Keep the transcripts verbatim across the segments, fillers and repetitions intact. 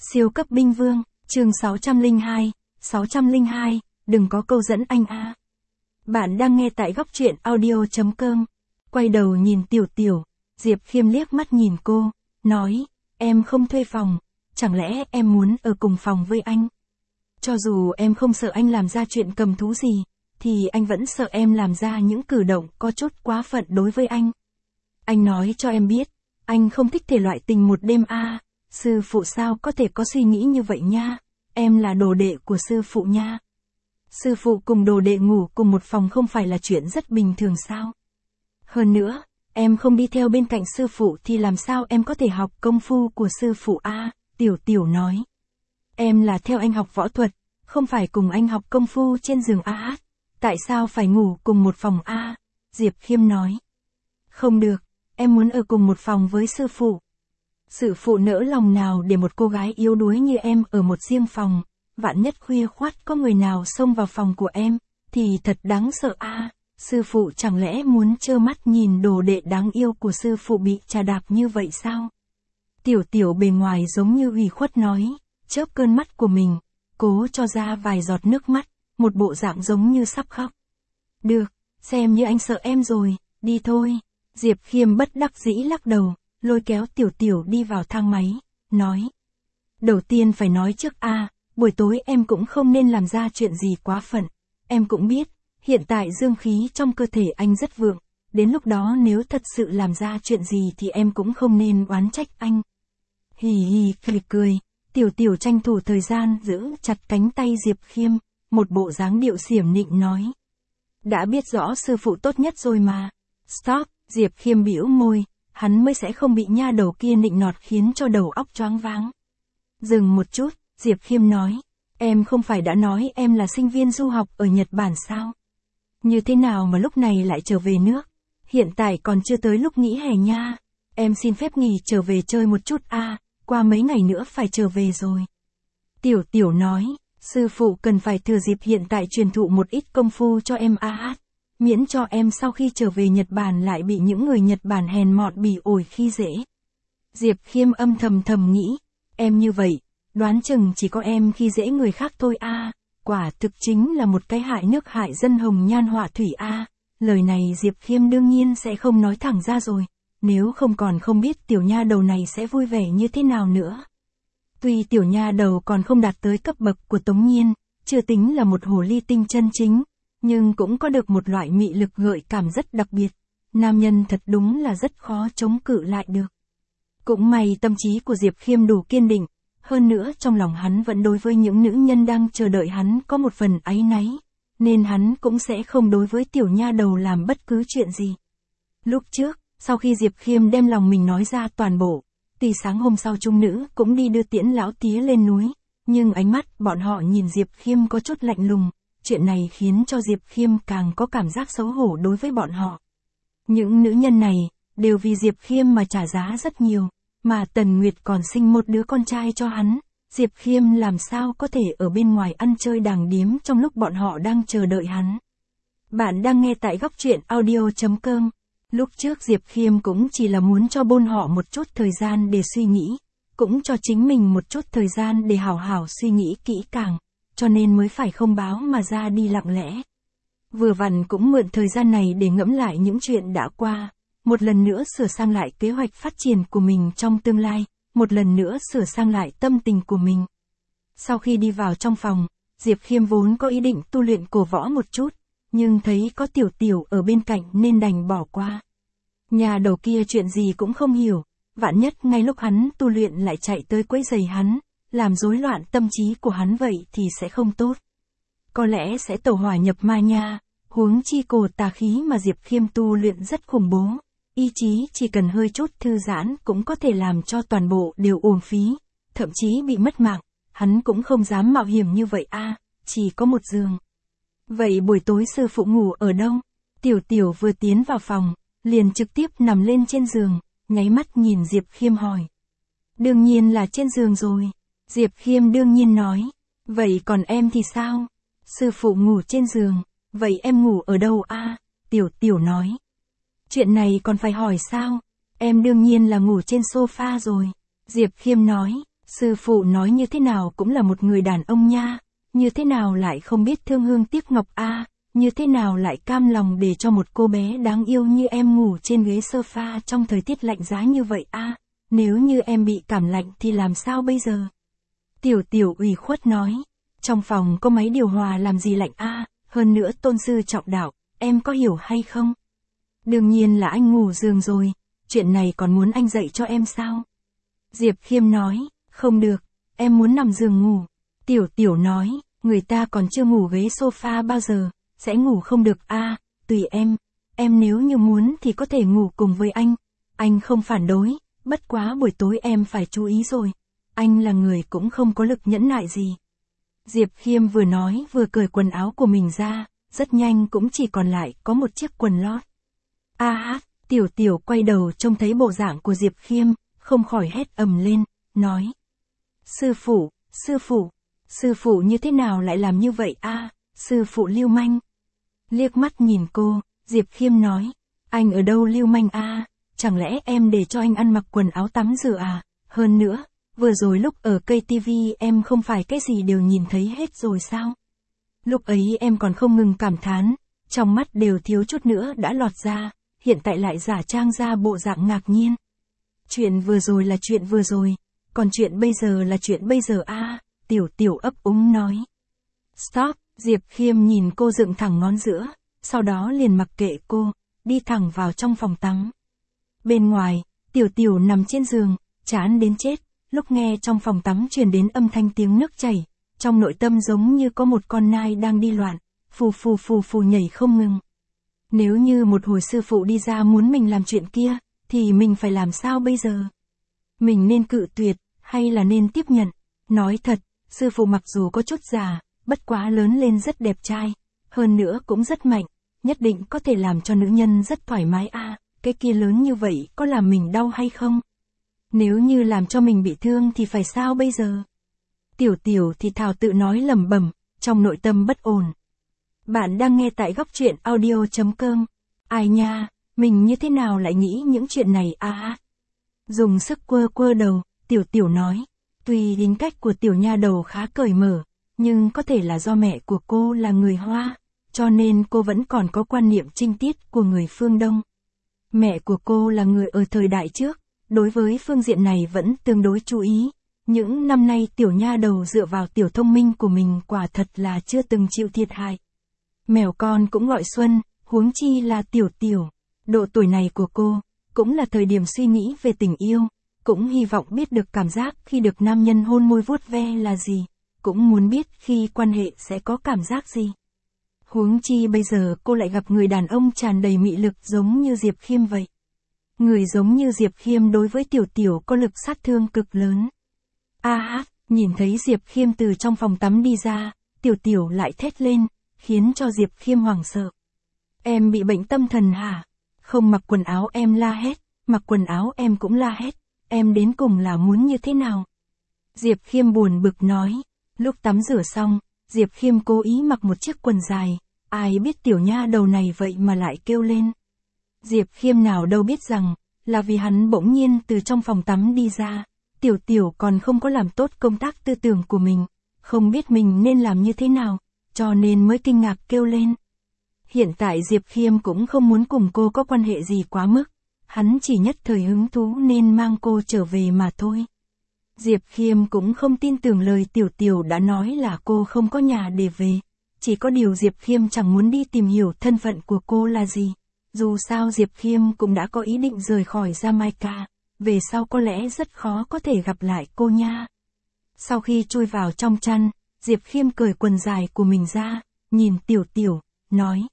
Siêu cấp binh vương, chương sáu trăm lẻ hai, sáu trăm lẻ hai, đừng có câu dẫn anh a. Bạn đang nghe tại góc truyện audio chấm com. Quay đầu nhìn Tiểu Tiểu, Diệp Khiêm liếc mắt nhìn cô, nói, em không thuê phòng, chẳng lẽ em muốn ở cùng phòng với anh? Cho dù em không sợ anh làm ra chuyện cầm thú gì, thì anh vẫn sợ em làm ra những cử động có chút quá phận đối với anh. Anh nói cho em biết, anh không thích thể loại tình một đêm a. Sư phụ sao có thể có suy nghĩ như vậy nha, em là đồ đệ của sư phụ nha. Sư phụ cùng đồ đệ ngủ cùng một phòng không phải là chuyện rất bình thường sao? Hơn nữa, em không đi theo bên cạnh sư phụ thì làm sao em có thể học công phu của sư phụ a? Tiểu Tiểu nói. Em là theo anh học võ thuật, không phải cùng anh học công phu trên giường a. Tại sao phải ngủ cùng một phòng a? Diệp Khiêm nói. Không được, em muốn ở cùng một phòng với sư phụ. Sư phụ nỡ lòng nào để một cô gái yếu đuối như em ở một riêng phòng, vạn nhất khuya khoắt có người nào xông vào phòng của em, thì thật đáng sợ a. Sư phụ chẳng lẽ muốn trơ mắt nhìn đồ đệ đáng yêu của sư phụ bị trà đạp như vậy sao? Tiểu Tiểu bề ngoài giống như ủy khuất nói, chớp cơn mắt của mình, cố cho ra vài giọt nước mắt, một bộ dạng giống như sắp khóc. Được, xem như anh sợ em rồi, đi thôi. Diệp Khiêm bất đắc dĩ lắc đầu, lôi kéo Tiểu Tiểu đi vào thang máy, nói. Đầu tiên phải nói trước a, buổi tối em cũng không nên làm ra chuyện gì quá phận. Em cũng biết, hiện tại dương khí trong cơ thể anh rất vượng, đến lúc đó nếu thật sự làm ra chuyện gì thì em cũng không nên oán trách anh. Hì hì cười cười, Tiểu Tiểu tranh thủ thời gian giữ chặt cánh tay Diệp Khiêm, một bộ dáng điệu xiểm nịnh nói. Đã biết rõ sư phụ tốt nhất rồi mà. Stop, Diệp Khiêm bĩu môi, hắn mới sẽ không bị nha đầu kia nịnh nọt khiến cho đầu óc choáng váng. Dừng một chút, Diệp Khiêm nói, em không phải đã nói em là sinh viên du học ở Nhật Bản sao? Như thế nào mà lúc này lại trở về nước? Hiện tại còn chưa tới lúc nghỉ hè nha. Em xin phép nghỉ trở về chơi một chút a, qua mấy ngày nữa phải trở về rồi. Tiểu Tiểu nói, sư phụ cần phải thừa dịp hiện tại truyền thụ một ít công phu cho em a, miễn cho em sau khi trở về Nhật Bản lại bị những người Nhật Bản hèn mọn bỉ ổi khi dễ. Diệp Khiêm âm thầm thầm nghĩ, em như vậy, đoán chừng chỉ có em khi dễ người khác thôi a, quả thực chính là một cái hại nước hại dân hồng nhan họa thủy a. Lời này Diệp Khiêm đương nhiên sẽ không nói thẳng ra rồi, nếu không còn không biết tiểu nha đầu này sẽ vui vẻ như thế nào nữa. Tuy tiểu nha đầu còn không đạt tới cấp bậc của Tống Nhiên, chưa tính là một hồ ly tinh chân chính, nhưng cũng có được một loại mị lực gợi cảm rất đặc biệt, nam nhân thật đúng là rất khó chống cự lại được. Cũng may tâm trí của Diệp Khiêm đủ kiên định, hơn nữa trong lòng hắn vẫn đối với những nữ nhân đang chờ đợi hắn có một phần áy náy, nên hắn cũng sẽ không đối với tiểu nha đầu làm bất cứ chuyện gì. Lúc trước, sau khi Diệp Khiêm đem lòng mình nói ra toàn bộ, thì sáng hôm sau trung nữ cũng đi đưa tiễn lão tía lên núi, nhưng ánh mắt bọn họ nhìn Diệp Khiêm có chút lạnh lùng. Chuyện này khiến cho Diệp Khiêm càng có cảm giác xấu hổ đối với bọn họ. Những nữ nhân này, đều vì Diệp Khiêm mà trả giá rất nhiều, mà Tần Nguyệt còn sinh một đứa con trai cho hắn, Diệp Khiêm làm sao có thể ở bên ngoài ăn chơi đàng điếm trong lúc bọn họ đang chờ đợi hắn. Bạn đang nghe tại góc truyện audio chấm com. Lúc trước Diệp Khiêm cũng chỉ là muốn cho bôn họ một chút thời gian để suy nghĩ, cũng cho chính mình một chút thời gian để hảo hảo suy nghĩ kỹ càng. Cho nên mới phải không báo mà ra đi lặng lẽ. Vừa vặn cũng mượn thời gian này để ngẫm lại những chuyện đã qua, một lần nữa sửa sang lại kế hoạch phát triển của mình trong tương lai, một lần nữa sửa sang lại tâm tình của mình. Sau khi đi vào trong phòng, Diệp Khiêm vốn có ý định tu luyện cổ võ một chút, nhưng thấy có Tiểu Tiểu ở bên cạnh nên đành bỏ qua. Nhà đầu kia chuyện gì cũng không hiểu, vạn nhất ngay lúc hắn tu luyện lại chạy tới quấy rầy hắn, làm rối loạn tâm trí của hắn vậy thì sẽ không tốt. Có lẽ sẽ tẩu hỏa nhập ma nha, huống chi cổ tà khí mà Diệp Khiêm tu luyện rất khủng bố, ý chí chỉ cần hơi chút thư giãn cũng có thể làm cho toàn bộ đều uổng phí, thậm chí bị mất mạng, hắn cũng không dám mạo hiểm như vậy a, chỉ có một giường. Vậy buổi tối sư phụ ngủ ở đâu? Tiểu Tiểu vừa tiến vào phòng, liền trực tiếp nằm lên trên giường, nháy mắt nhìn Diệp Khiêm hỏi. Đương nhiên là trên giường rồi. Diệp Khiêm đương nhiên nói, vậy còn em thì sao? Sư phụ ngủ trên giường, vậy em ngủ ở đâu a? Tiểu Tiểu nói. Chuyện này còn phải hỏi sao? Em đương nhiên là ngủ trên sofa rồi. Diệp Khiêm nói, Sư phụ nói như thế nào cũng là một người đàn ông nha, như thế nào lại không biết thương hương tiếc ngọc a, như thế nào lại cam lòng để cho một cô bé đáng yêu như em ngủ trên ghế sofa trong thời tiết lạnh giá như vậy a, nếu như em bị cảm lạnh thì làm sao bây giờ? Tiểu Tiểu ủy khuất nói, trong phòng có máy điều hòa làm gì lạnh a, hơn nữa tôn sư trọng đạo, em có hiểu hay không? Đương nhiên là anh ngủ giường rồi, chuyện này còn muốn anh dạy cho em sao? Diệp Khiêm nói, không được, em muốn nằm giường ngủ. Tiểu Tiểu nói, người ta còn chưa ngủ ghế sofa bao giờ, sẽ ngủ không được a, tùy em, em nếu như muốn thì có thể ngủ cùng với anh, anh không phản đối, bất quá buổi tối em phải chú ý rồi, anh là người cũng không có lực nhẫn nại gì. Diệp Khiêm vừa nói vừa cởi quần áo của mình ra, rất nhanh cũng chỉ còn lại có một chiếc quần lót. A hát, Tiểu Tiểu quay đầu trông thấy bộ dạng của Diệp Khiêm, không khỏi hét ầm lên, nói. Sư phụ, sư phụ, sư phụ như thế nào lại làm như vậy a, sư phụ lưu manh. Liếc mắt nhìn cô, Diệp Khiêm nói, anh ở đâu lưu manh a, chẳng lẽ em để cho anh ăn mặc quần áo tắm rửa à, hơn nữa, vừa rồi lúc ở cây tivi em không phải cái gì đều nhìn thấy hết rồi sao? Lúc ấy em còn không ngừng cảm thán, trong mắt đều thiếu chút nữa đã lọt ra, hiện tại lại giả trang ra bộ dạng ngạc nhiên. Chuyện vừa rồi là chuyện vừa rồi, còn chuyện bây giờ là chuyện bây giờ a, Tiểu Tiểu ấp úng nói. Stop, Diệp Khiêm nhìn cô dựng thẳng ngón giữa, sau đó liền mặc kệ cô, đi thẳng vào trong phòng tắm. Bên ngoài, Tiểu Tiểu nằm trên giường, chán đến chết, lúc nghe trong phòng tắm truyền đến âm thanh tiếng nước chảy, trong nội tâm giống như có một con nai đang đi loạn, phù phù phù phù nhảy không ngừng. Nếu như một hồi sư phụ đi ra muốn mình làm chuyện kia, thì mình phải làm sao bây giờ? Mình nên cự tuyệt, hay là nên tiếp nhận? Nói thật, sư phụ mặc dù có chút già, bất quá lớn lên rất đẹp trai, hơn nữa cũng rất mạnh, nhất định có thể làm cho nữ nhân rất thoải mái a, à, cái kia lớn như vậy có làm mình đau hay không? Nếu như làm cho mình bị thương thì phải sao bây giờ? Tiểu Tiểu thì thào tự nói lẩm bẩm, trong nội tâm bất ổn. Bạn đang nghe tại góc truyện audio chấm com. Ai nha, mình như thế nào lại nghĩ những chuyện này a à? Dùng sức quơ quơ đầu, Tiểu Tiểu nói, tuy tính cách của tiểu nha đầu khá cởi mở, nhưng có thể là do mẹ của cô là người Hoa, cho nên cô vẫn còn có quan niệm trinh tiết của người phương Đông. Mẹ của cô là người ở thời đại trước, đối với phương diện này vẫn tương đối chú ý. Những năm nay tiểu nha đầu dựa vào tiểu thông minh của mình quả thật là chưa từng chịu thiệt hại. Mèo con cũng gọi Xuân, huống chi là Tiểu Tiểu. Độ tuổi này của cô, cũng là thời điểm suy nghĩ về tình yêu, cũng hy vọng biết được cảm giác khi được nam nhân hôn môi vuốt ve là gì, cũng muốn biết khi quan hệ sẽ có cảm giác gì. Huống chi bây giờ cô lại gặp người đàn ông tràn đầy mị lực giống như Diệp Khiêm vậy. Người giống như Diệp Khiêm đối với Tiểu Tiểu có lực sát thương cực lớn. A hát, nhìn thấy Diệp Khiêm từ trong phòng tắm đi ra, Tiểu Tiểu lại thét lên, khiến cho Diệp Khiêm hoảng sợ. Em bị bệnh tâm thần hả? Không mặc quần áo em la hét, mặc quần áo em cũng la hét, em đến cùng là muốn như thế nào? Diệp Khiêm buồn bực nói, lúc tắm rửa xong, Diệp Khiêm cố ý mặc một chiếc quần dài, ai biết tiểu nha đầu này vậy mà lại kêu lên. Diệp Khiêm nào đâu biết rằng, là vì hắn bỗng nhiên từ trong phòng tắm đi ra, Tiểu Tiểu còn không có làm tốt công tác tư tưởng của mình, không biết mình nên làm như thế nào, cho nên mới kinh ngạc kêu lên. Hiện tại Diệp Khiêm cũng không muốn cùng cô có quan hệ gì quá mức, hắn chỉ nhất thời hứng thú nên mang cô trở về mà thôi. Diệp Khiêm cũng không tin tưởng lời Tiểu Tiểu đã nói là cô không có nhà để về, chỉ có điều Diệp Khiêm chẳng muốn đi tìm hiểu thân phận của cô là gì. Dù sao Diệp Khiêm cũng đã có ý định rời khỏi Jamaica, về sau có lẽ rất khó có thể gặp lại cô nha. Sau khi chui vào trong chăn, Diệp Khiêm cởi quần dài của mình ra, nhìn Tiểu Tiểu, nói.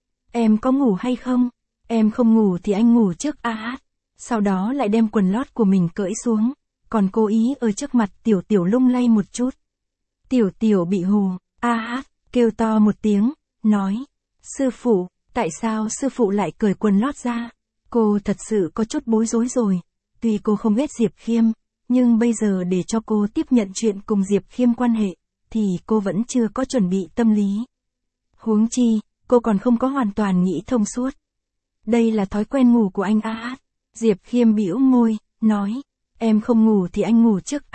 Em có ngủ hay không? Em không ngủ thì anh ngủ trước a hát. Sau đó lại đem quần lót của mình cởi xuống, còn cố ý ở trước mặt Tiểu Tiểu lung lay một chút. Tiểu Tiểu bị hù, a hát, kêu to một tiếng, nói. Sư phụ, tại sao sư phụ lại cởi quần lót ra? Cô thật sự có chút bối rối rồi. Tuy cô không ghét Diệp Khiêm, nhưng bây giờ để cho cô tiếp nhận chuyện cùng Diệp Khiêm quan hệ, thì cô vẫn chưa có chuẩn bị tâm lý. Huống chi, cô còn không có hoàn toàn nghĩ thông suốt. Đây là thói quen ngủ của anh a hát. Diệp Khiêm bĩu môi, nói. Em không ngủ thì anh ngủ trước a,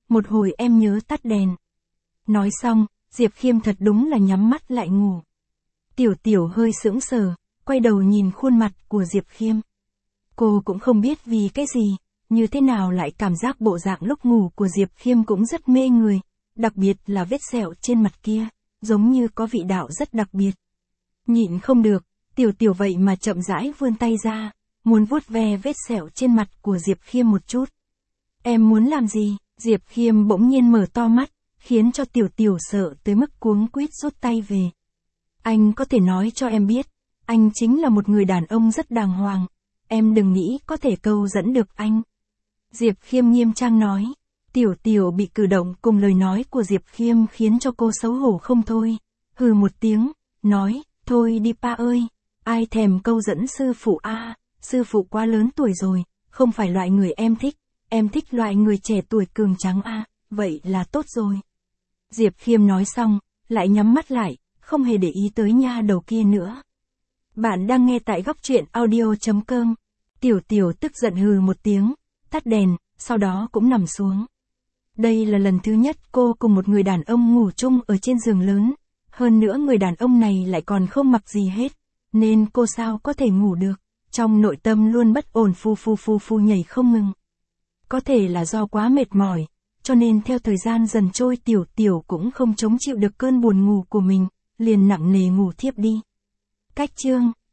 một hồi em nhớ tắt đèn. Nói xong, Diệp Khiêm thật đúng là nhắm mắt lại ngủ. Tiểu Tiểu hơi sững sờ, quay đầu nhìn khuôn mặt của Diệp Khiêm. Cô cũng không biết vì cái gì, như thế nào lại cảm giác bộ dạng lúc ngủ của Diệp Khiêm cũng rất mê người, đặc biệt là vết sẹo trên mặt kia, giống như có vị đạo rất đặc biệt. Nhịn không được, Tiểu Tiểu vậy mà chậm rãi vươn tay ra, muốn vuốt ve vết sẹo trên mặt của Diệp Khiêm một chút. Em muốn làm gì? Diệp Khiêm bỗng nhiên mở to mắt, khiến cho Tiểu Tiểu sợ tới mức cuống quýt rút tay về. Anh có thể nói cho em biết, anh chính là một người đàn ông rất đàng hoàng, em đừng nghĩ có thể câu dẫn được anh. Diệp Khiêm nghiêm trang nói. Tiểu Tiểu bị cử động cùng lời nói của Diệp Khiêm khiến cho cô xấu hổ không thôi, hừ một tiếng, nói, thôi đi pa ơi, ai thèm câu dẫn sư phụ a, à, sư phụ quá lớn tuổi rồi, không phải loại người em thích, em thích loại người trẻ tuổi cường tráng a, à, vậy là tốt rồi. Diệp Khiêm nói xong, lại nhắm mắt lại, không hề để ý tới nha đầu kia nữa. Bạn đang nghe tại góc truyện audio chấm com. Tiểu Tiểu tức giận hừ một tiếng, tắt đèn, sau đó cũng nằm xuống. Đây là lần thứ nhất cô cùng một người đàn ông ngủ chung ở trên giường lớn, hơn nữa người đàn ông này lại còn không mặc gì hết, nên cô sao có thể ngủ được, trong nội tâm luôn bất ổn phu phu phu phu nhảy không ngừng. Có thể là do quá mệt mỏi, cho nên theo thời gian dần trôi Tiểu Tiểu cũng không chống chịu được cơn buồn ngủ của mình, liền nặng nề ngủ thiếp đi. Cách chương